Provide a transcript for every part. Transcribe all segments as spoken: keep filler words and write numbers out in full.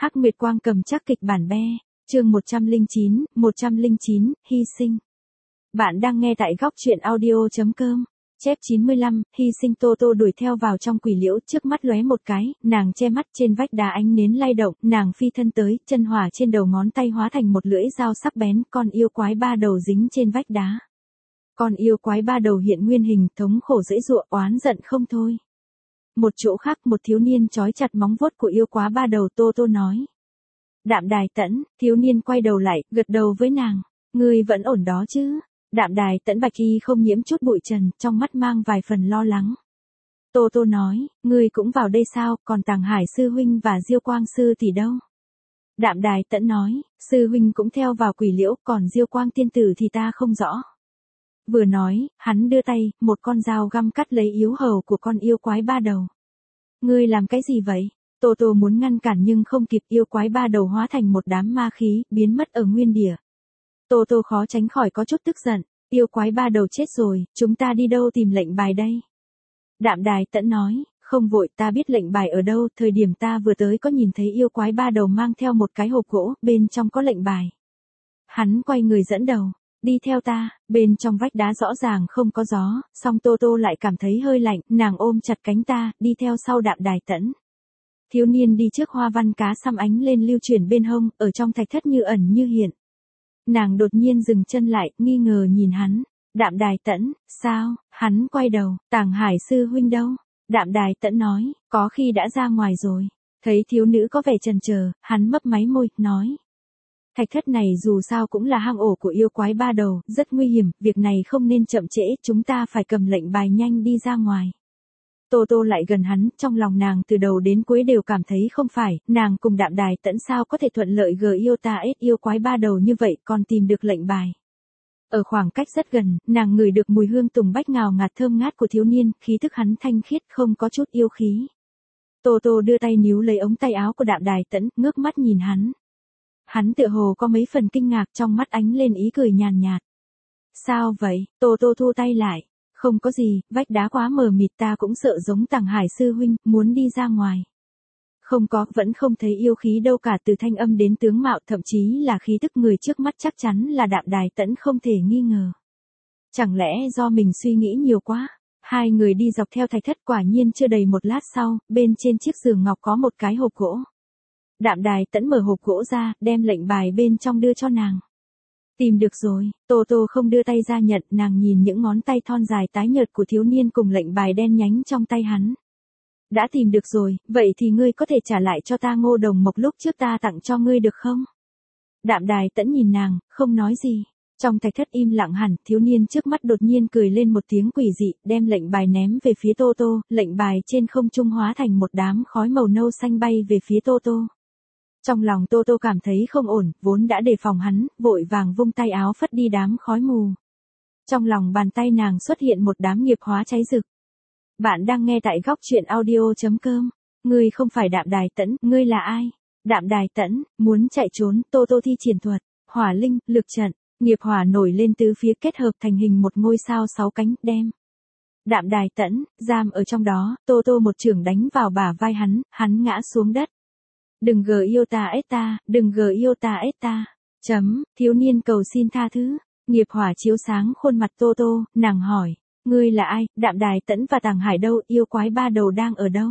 Hắc Nguyệt Quang cầm chắc kịch bản be, chương một trăm lẻ chín, một trăm lẻ chín, hy sinh. Bạn đang nghe tại góc truyện audio chấm com. Chép chín mươi lăm, hy sinh. Tô Tô đuổi theo vào trong quỷ liễu, trước mắt lóe một cái, nàng che mắt, trên vách đá ánh nến lay động, nàng phi thân tới, chân hỏa trên đầu ngón tay hóa thành một lưỡi dao sắc bén, con yêu quái ba đầu dính trên vách đá. Con yêu quái ba đầu hiện nguyên hình, thống khổ giãy giụa, oán giận không thôi. Một chỗ khác, một thiếu niên trói chặt móng vuốt của yêu quái ba đầu. Tô Tô nói: Đạm Đài Tẫn. Thiếu niên quay đầu lại, gật đầu với nàng: Ngươi vẫn ổn đó chứ? Đạm Đài Tẫn bạch y không nhiễm chút bụi trần, trong mắt mang vài phần lo lắng. Tô Tô nói: Ngươi cũng vào đây sao, còn Tàng Hải sư huynh và Diêu Quang sư tỷ đâu? Đạm Đài Tẫn nói: Sư huynh cũng theo vào quỷ liễu, còn Diêu Quang tiên tử thì ta không rõ. Vừa nói, hắn đưa tay, một con dao găm cắt lấy yếu hầu của con yêu quái ba đầu. Ngươi làm cái gì vậy? Tô Tô muốn ngăn cản nhưng không kịp, yêu quái ba đầu hóa thành một đám ma khí, biến mất ở nguyên địa. Tô Tô khó tránh khỏi có chút tức giận, yêu quái ba đầu chết rồi, chúng ta đi đâu tìm lệnh bài đây? Đạm Đài Tẫn nói: Không vội, ta biết lệnh bài ở đâu, thời điểm ta vừa tới có nhìn thấy yêu quái ba đầu mang theo một cái hộp gỗ, bên trong có lệnh bài. Hắn quay người dẫn đầu: Đi theo ta. Bên trong vách đá rõ ràng không có gió, song Tô Tô lại cảm thấy hơi lạnh, nàng ôm chặt cánh ta, đi theo sau Đạm Đài Tẫn. Thiếu niên đi trước, hoa văn cá xăm ánh lên lưu chuyển bên hông, ở trong thạch thất như ẩn như hiện. Nàng đột nhiên dừng chân lại, nghi ngờ nhìn hắn. Đạm Đài Tẫn, sao? Hắn quay đầu: Tàng Hải sư huynh đâu? Đạm Đài Tẫn nói: Có khi đã ra ngoài rồi. Thấy thiếu nữ có vẻ chần chờ, hắn mấp máy môi, nói: Thạch thất này dù sao cũng là hang ổ của yêu quái ba đầu, rất nguy hiểm, việc này không nên chậm trễ, chúng ta phải cầm lệnh bài nhanh đi ra ngoài. Tô Tô lại gần hắn, trong lòng nàng từ đầu đến cuối đều cảm thấy không phải, nàng cùng Đạm Đài Tẫn sao có thể thuận lợi gờ yêu ta ết yêu quái ba đầu như vậy, còn tìm được lệnh bài. Ở khoảng cách rất gần, nàng ngửi được mùi hương tùng bách ngào ngạt thơm ngát của thiếu niên, khí thức hắn thanh khiết không có chút yêu khí. Tô Tô đưa tay níu lấy ống tay áo của Đạm Đài Tẫn, ngước mắt nhìn hắn. Hắn tựa hồ có mấy phần kinh ngạc, trong mắt ánh lên ý cười nhàn nhạt. Sao vậy? Tô Tô thu tay lại. Không có gì, vách đá quá mờ mịt, ta cũng sợ giống Tàng Hải sư huynh, muốn đi ra ngoài. Không có, vẫn không thấy yêu khí đâu cả, từ thanh âm đến tướng mạo, thậm chí là khí tức người trước mắt chắc chắn là Đạm Đài Tẫn không thể nghi ngờ. Chẳng lẽ do mình suy nghĩ nhiều quá? Hai người đi dọc theo thạch thất, quả nhiên chưa đầy một lát sau, bên trên chiếc giường ngọc có một cái hộp gỗ. Đạm Đài Tẫn mở hộp gỗ ra, đem lệnh bài bên trong đưa cho nàng. Tìm được rồi. Tô Tô không đưa tay ra nhận, nàng nhìn những ngón tay thon dài tái nhợt của thiếu niên cùng lệnh bài đen nhánh trong tay hắn. Đã tìm được rồi, vậy thì ngươi có thể trả lại cho ta ngô đồng mộc lúc trước ta tặng cho ngươi được không? Đạm Đài Tẫn nhìn nàng, không nói gì. Trong thạch thất im lặng hẳn, thiếu niên trước mắt đột nhiên cười lên một tiếng quỷ dị, đem lệnh bài ném về phía Tô Tô, lệnh bài trên không trung hóa thành một đám khói màu nâu xanh bay về phía Tô Tô. Trong lòng Tô Tô cảm thấy không ổn, vốn đã đề phòng hắn, vội vàng vung tay áo phất đi đám khói mù. Trong lòng bàn tay nàng xuất hiện một đám nghiệp hóa cháy rực. Bạn đang nghe tại góc truyện audio chấm com. Ngươi không phải Đạm Đài Tẫn, ngươi là ai? Đạm Đài Tẫn, muốn chạy trốn. Tô Tô thi triển thuật, hỏa linh, lực trận, nghiệp hỏa nổi lên tứ phía kết hợp thành hình một ngôi sao sáu cánh, đem Đạm Đài Tẫn giam ở trong đó. Tô Tô một chưởng đánh vào bả vai hắn, hắn ngã xuống đất. Đừng gờ yêu ta ết ta, đừng gờ yêu ta ết ta. Chấm, thiếu niên cầu xin tha thứ. Nghiệp hỏa chiếu sáng khuôn mặt Tô Tô, nàng hỏi: Ngươi là ai? Đạm Đài Tẫn và Tàng Hải đâu? Yêu quái ba đầu đang ở đâu?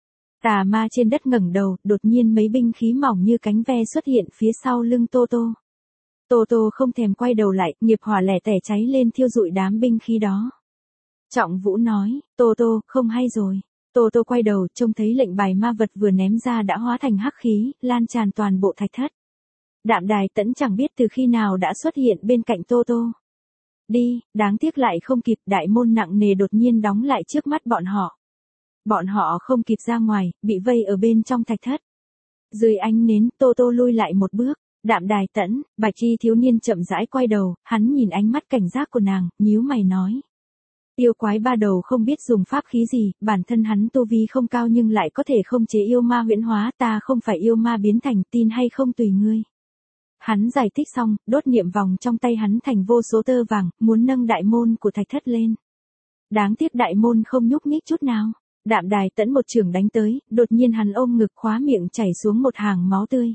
Tà ma trên đất ngẩng đầu, đột nhiên mấy binh khí mỏng như cánh ve xuất hiện phía sau lưng Tô Tô. Tô Tô không thèm quay đầu lại, nghiệp hỏa lẻ tẻ cháy lên thiêu rụi đám binh khí đó. Trọng Vũ nói: Tô Tô, không hay rồi. Tô Tô quay đầu, trông thấy lệnh bài ma vật vừa ném ra đã hóa thành hắc khí, lan tràn toàn bộ thạch thất. Đạm Đài Tẫn chẳng biết từ khi nào đã xuất hiện bên cạnh Tô Tô. Đi, đáng tiếc lại không kịp, đại môn nặng nề đột nhiên đóng lại trước mắt bọn họ. Bọn họ không kịp ra ngoài, bị vây ở bên trong thạch thất. Dưới ánh nến, Tô Tô lui lại một bước. Đạm Đài Tẫn, bạch y thiếu niên chậm rãi quay đầu, hắn nhìn ánh mắt cảnh giác của nàng, nhíu mày nói: Yêu quái ba đầu không biết dùng pháp khí gì, bản thân hắn tu vi không cao nhưng lại có thể không chế yêu ma huyễn hóa, ta không phải yêu ma biến thành, tin hay không tùy ngươi. Hắn giải thích xong, đốt niệm vòng trong tay hắn thành vô số tơ vàng, muốn nâng đại môn của thạch thất lên. Đáng tiếc đại môn không nhúc nhích chút nào. Đạm Đài Tẫn một chưởng đánh tới, đột nhiên hắn ôm ngực khóa miệng chảy xuống một hàng máu tươi.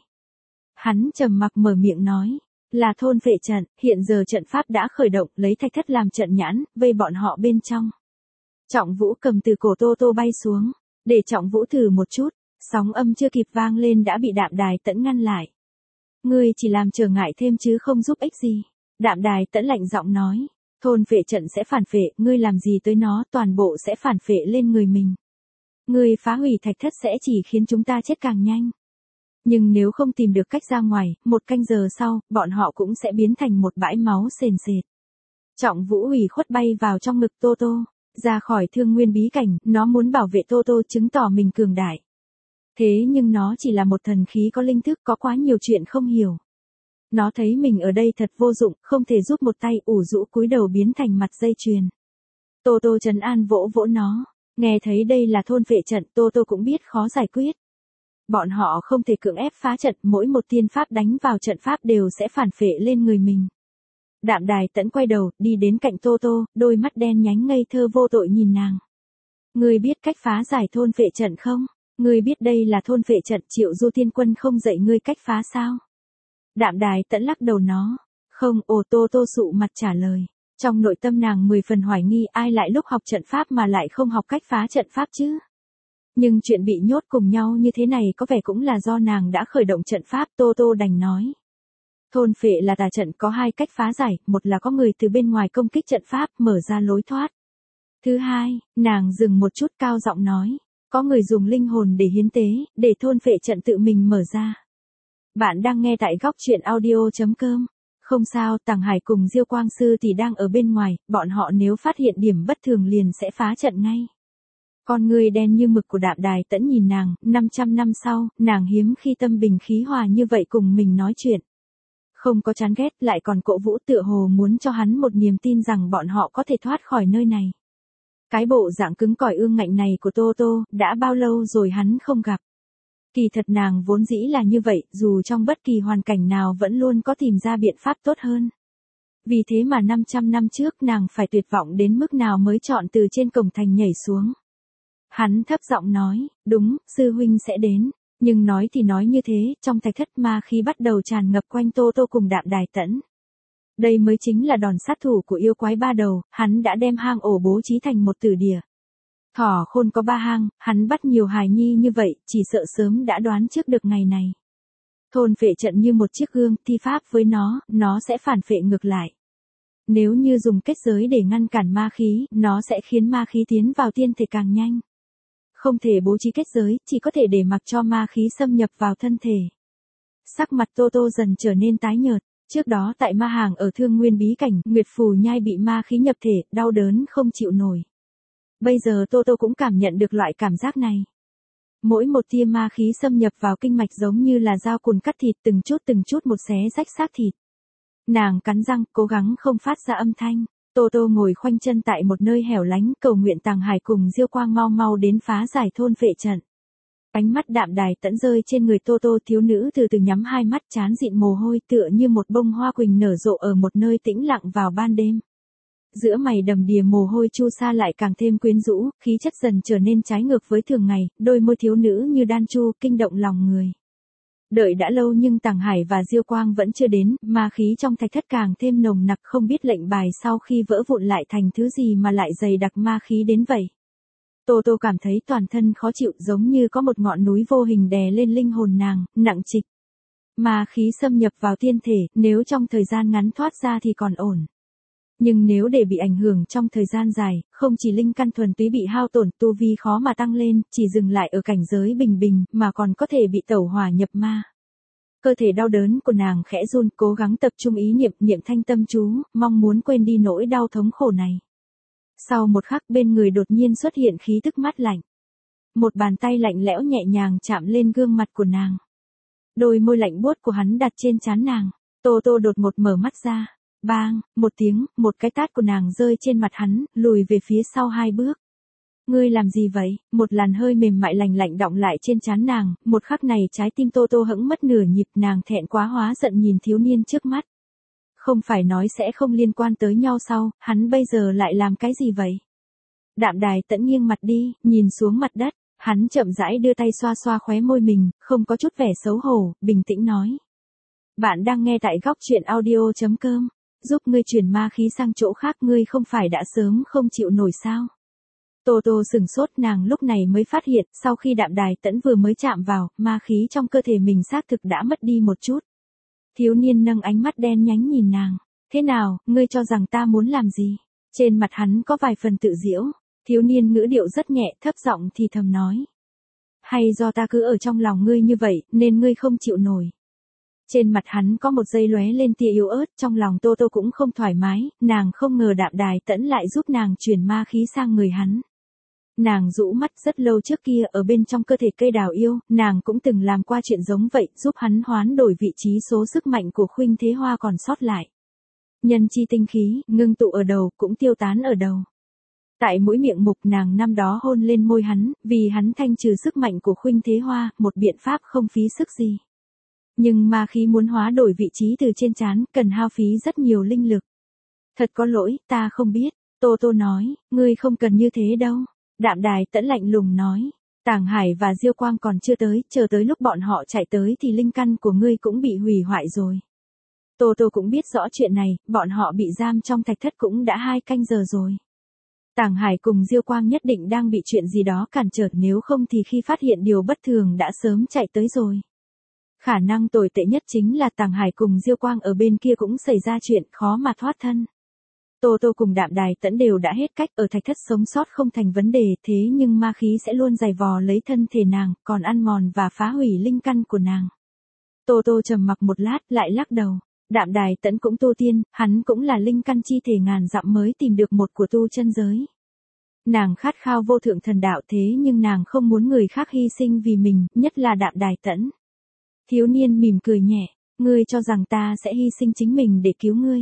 Hắn trầm mặc mở miệng nói, là thôn phệ trận, hiện giờ trận pháp đã khởi động, lấy thạch thất làm trận nhãn, vây bọn họ bên trong. Trọng Vũ cầm từ cổ Tô Tô bay xuống, để Trọng Vũ thử một chút, sóng âm chưa kịp vang lên đã bị Đạm Đài Tẫn ngăn lại. Ngươi chỉ làm trở ngại thêm chứ không giúp ích gì. Đạm Đài Tẫn lạnh giọng nói, thôn phệ trận sẽ phản phệ, ngươi làm gì tới nó, toàn bộ sẽ phản phệ lên người mình. Ngươi phá hủy thạch thất sẽ chỉ khiến chúng ta chết càng nhanh. Nhưng nếu không tìm được cách ra ngoài, một canh giờ sau, bọn họ cũng sẽ biến thành một bãi máu sền sệt. Trọng Vũ ủy khuất bay vào trong ngực Tô Tô, ra khỏi Thương Nguyên bí cảnh, nó muốn bảo vệ Tô Tô chứng tỏ mình cường đại. Thế nhưng nó chỉ là một thần khí có linh thức, có quá nhiều chuyện không hiểu. Nó thấy mình ở đây thật vô dụng, không thể giúp một tay, ủ rũ cúi đầu biến thành mặt dây chuyền. Tô Tô trấn an vỗ vỗ nó, nghe thấy đây là thôn phệ trận, Tô Tô cũng biết khó giải quyết. Bọn họ không thể cưỡng ép phá trận, mỗi một tiên pháp đánh vào trận pháp đều sẽ phản phệ lên người mình. Đạm Đài Tẫn quay đầu, đi đến cạnh Tô Tô, đôi mắt đen nhánh ngây thơ vô tội nhìn nàng. Ngươi biết cách phá giải thôn phệ trận không? Ngươi biết đây là thôn phệ trận, Triệu Du Tiên Quân không dạy ngươi cách phá sao? Đạm Đài Tẫn lắc đầu nó. Không, ồ Tô Tô sụ mặt trả lời. Trong nội tâm nàng mười phần hoài nghi ai lại lúc học trận pháp mà lại không học cách phá trận pháp chứ? Nhưng chuyện bị nhốt cùng nhau như thế này có vẻ cũng là do nàng đã khởi động trận pháp, Tô Tô đành nói. Thôn phệ là tà trận, có hai cách phá giải, một là có người từ bên ngoài công kích trận pháp, mở ra lối thoát. Thứ hai, nàng dừng một chút cao giọng nói, có người dùng linh hồn để hiến tế, để thôn phệ trận tự mình mở ra. Bạn đang nghe tại góc truyện audio chấm com. Không sao, Tằng Hải cùng Diêu Quang Sư thì đang ở bên ngoài, bọn họ nếu phát hiện điểm bất thường liền sẽ phá trận ngay. Con người đen như mực của Đạm Đài Tẫn nhìn nàng, năm trăm năm sau, nàng hiếm khi tâm bình khí hòa như vậy cùng mình nói chuyện. Không có chán ghét, lại còn cổ vũ, tựa hồ muốn cho hắn một niềm tin rằng bọn họ có thể thoát khỏi nơi này. Cái bộ dạng cứng cỏi ương ngạnh này của Tô Tô, đã bao lâu rồi hắn không gặp. Kỳ thật nàng vốn dĩ là như vậy, dù trong bất kỳ hoàn cảnh nào vẫn luôn có tìm ra biện pháp tốt hơn. Vì thế mà năm trăm năm trước nàng phải tuyệt vọng đến mức nào mới chọn từ trên cổng thành nhảy xuống. Hắn thấp giọng nói, đúng, sư huynh sẽ đến. Nhưng nói thì nói như thế, trong thạch thất ma khí bắt đầu tràn ngập quanh Tô Tô cùng Đạm Đài Tẫn. Đây mới chính là đòn sát thủ của yêu quái ba đầu, hắn đã đem hang ổ bố trí thành một tử địa. Thỏ khôn có ba hang, hắn bắt nhiều hài nhi như vậy, chỉ sợ sớm đã đoán trước được ngày này. Thôn phệ trận như một chiếc gương, thi pháp với nó, nó sẽ phản phệ ngược lại. Nếu như dùng kết giới để ngăn cản ma khí, nó sẽ khiến ma khí tiến vào tiên thể càng nhanh. Không thể bố trí kết giới, chỉ có thể để mặc cho ma khí xâm nhập vào thân thể. Sắc mặt Tô Tô dần trở nên tái nhợt. Trước đó tại ma hàng ở Thương Nguyên bí cảnh, Nguyệt Phù Nhai bị ma khí nhập thể, đau đớn không chịu nổi. Bây giờ Tô Tô cũng cảm nhận được loại cảm giác này. Mỗi một tia ma khí xâm nhập vào kinh mạch giống như là dao cùn cắt thịt, từng chút từng chút một xé rách xác thịt. Nàng cắn răng, cố gắng không phát ra âm thanh. Tô Tô ngồi khoanh chân tại một nơi hẻo lánh, cầu nguyện Tằng Hải cùng Diêu Quang mau mau đến phá giải thôn phệ trận. Ánh mắt Đạm Đài Tẫn rơi trên người Tô Tô, thiếu nữ từ từ nhắm hai mắt, trán dịn mồ hôi tựa như một bông hoa quỳnh nở rộ ở một nơi tĩnh lặng vào ban đêm. Giữa mày đầm đìa mồ hôi chu sa lại càng thêm quyến rũ, khí chất dần trở nên trái ngược với thường ngày, đôi môi thiếu nữ như đan chu, kinh động lòng người. Đợi đã lâu nhưng Tằng Hải và Diêu Quang vẫn chưa đến, ma khí trong thạch thất càng thêm nồng nặc, không biết lệnh bài sau khi vỡ vụn lại thành thứ gì mà lại dày đặc ma khí đến vậy. Tô Tô cảm thấy toàn thân khó chịu, giống như có một ngọn núi vô hình đè lên linh hồn nàng, nặng trịch. Ma khí xâm nhập vào tiên thể, nếu trong thời gian ngắn thoát ra thì còn ổn. Nhưng nếu để bị ảnh hưởng trong thời gian dài, không chỉ linh căn thuần túy bị hao tổn, tu vi khó mà tăng lên, chỉ dừng lại ở cảnh giới bình bình, mà còn có thể bị tẩu hỏa nhập ma. Cơ thể đau đớn của nàng khẽ run, cố gắng tập trung ý niệm, niệm thanh tâm chú, mong muốn quên đi nỗi đau thống khổ này. Sau một khắc bên người đột nhiên xuất hiện khí tức mát lạnh. Một bàn tay lạnh lẽo nhẹ nhàng chạm lên gương mặt của nàng. Đôi môi lạnh buốt của hắn đặt trên trán nàng. Tô Tô đột ngột mở mắt ra. Bang, một tiếng, một cái tát của nàng rơi trên mặt hắn, lùi về phía sau hai bước. Ngươi làm gì vậy? Một làn hơi mềm mại lành lạnh đọng lại trên trán nàng, một khắc này trái tim Tô Tô hững mất nửa nhịp, nàng thẹn quá hóa giận nhìn thiếu niên trước mắt. Không phải nói sẽ không liên quan tới nhau sao, hắn bây giờ lại làm cái gì vậy? Đạm Đài Tẫn nghiêng mặt đi, nhìn xuống mặt đất, hắn chậm rãi đưa tay xoa xoa khóe môi mình, không có chút vẻ xấu hổ, bình tĩnh nói. Bạn đang nghe tại góc truyện audio.com, giúp ngươi chuyển ma khí sang chỗ khác, ngươi không phải đã sớm không chịu nổi sao? Tô Tô sừng sốt, nàng lúc này mới phát hiện, sau khi Đạm Đài Tẫn vừa mới chạm vào, ma khí trong cơ thể mình xác thực đã mất đi một chút. Thiếu niên nâng ánh mắt đen nhánh nhìn nàng. Thế nào, ngươi cho rằng ta muốn làm gì? Trên mặt hắn có vài phần tự giễu. Thiếu niên ngữ điệu rất nhẹ, thấp giọng thì thầm nói. Hay do ta cứ ở trong lòng ngươi như vậy, nên ngươi không chịu nổi. Trên mặt hắn có một giây lóe lên tia yếu ớt, trong lòng Tô Tô cũng không thoải mái, nàng không ngờ Đạm Đài Tẫn lại giúp nàng chuyển ma khí sang người hắn. Nàng rũ mắt, rất lâu trước kia ở bên trong cơ thể cây đào yêu, nàng cũng từng làm qua chuyện giống vậy, giúp hắn hoán đổi vị trí số sức mạnh của Khuynh Thế Hoa còn sót lại. Nhân chi tinh khí, ngưng tụ ở đầu, cũng tiêu tán ở đầu. Tại mũi miệng mục, nàng năm đó hôn lên môi hắn, vì hắn thanh trừ sức mạnh của Khuynh Thế Hoa, một biện pháp không phí sức gì. Nhưng ma khí muốn hóa đổi vị trí từ trên trán, cần hao phí rất nhiều linh lực. Thật có lỗi, ta không biết. Tô Tô nói, ngươi không cần như thế đâu. Đạm Đài Tẫn lạnh lùng nói, Tàng Hải và Diêu Quang còn chưa tới, chờ tới lúc bọn họ chạy tới thì linh căn của ngươi cũng bị hủy hoại rồi. Tô Tô cũng biết rõ chuyện này, bọn họ bị giam trong thạch thất cũng đã hai canh giờ rồi. Tàng Hải cùng Diêu Quang nhất định đang bị chuyện gì đó cản trở, nếu không thì khi phát hiện điều bất thường đã sớm chạy tới rồi. Khả năng tồi tệ nhất chính là Tàng Hải cùng Diêu Quang ở bên kia cũng xảy ra chuyện, khó mà thoát thân. Tô Tô cùng Đạm Đài Tẫn đều đã hết cách, ở thạch thất sống sót không thành vấn đề, thế nhưng ma khí sẽ luôn giày vò lấy thân thể nàng, còn ăn mòn và phá hủy linh căn của nàng. Tô Tô trầm mặc một lát, lại lắc đầu. Đạm Đài Tẫn cũng tu tiên, hắn cũng là linh căn chi thể ngàn dặm mới tìm được một của tu chân giới. Nàng khát khao vô thượng thần đạo, thế nhưng nàng không muốn người khác hy sinh vì mình, nhất là Đạm Đài Tẫn. Thiếu niên mỉm cười nhẹ, ngươi cho rằng ta sẽ hy sinh chính mình để cứu ngươi.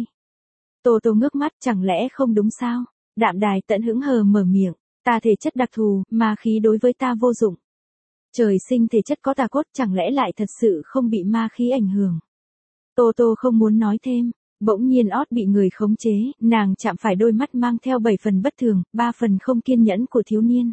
Tô Tô ngước mắt, chẳng lẽ không đúng sao? Đạm Đài Tẫn hững hờ mở miệng, ta thể chất đặc thù, ma khí đối với ta vô dụng. Trời sinh thể chất có tà cốt, chẳng lẽ lại thật sự không bị ma khí ảnh hưởng? Tô Tô không muốn nói thêm, bỗng nhiên ót bị người khống chế, nàng chạm phải đôi mắt mang theo bảy phần bất thường, ba phần không kiên nhẫn của thiếu niên.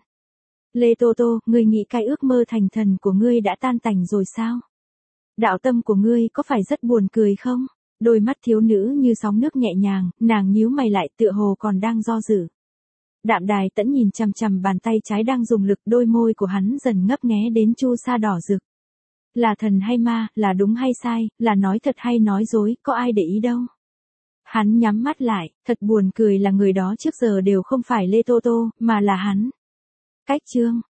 Lê Tô Tô, ngươi nghĩ cái ước mơ thành thần của ngươi đã tan tành rồi sao? Đạo tâm của ngươi có phải rất buồn cười không? Đôi mắt thiếu nữ như sóng nước nhẹ nhàng, nàng nhíu mày lại, tựa hồ còn đang do dự. Đạm Đài Tẫn nhìn chằm chằm bàn tay trái đang dùng lực, đôi môi của hắn dần ngấp nghé đến chu sa đỏ rực. Là thần hay ma, là đúng hay sai, là nói thật hay nói dối, có ai để ý đâu. Hắn nhắm mắt lại, thật buồn cười là người đó trước giờ đều không phải Lê Tô Tô, mà là hắn. Cách chương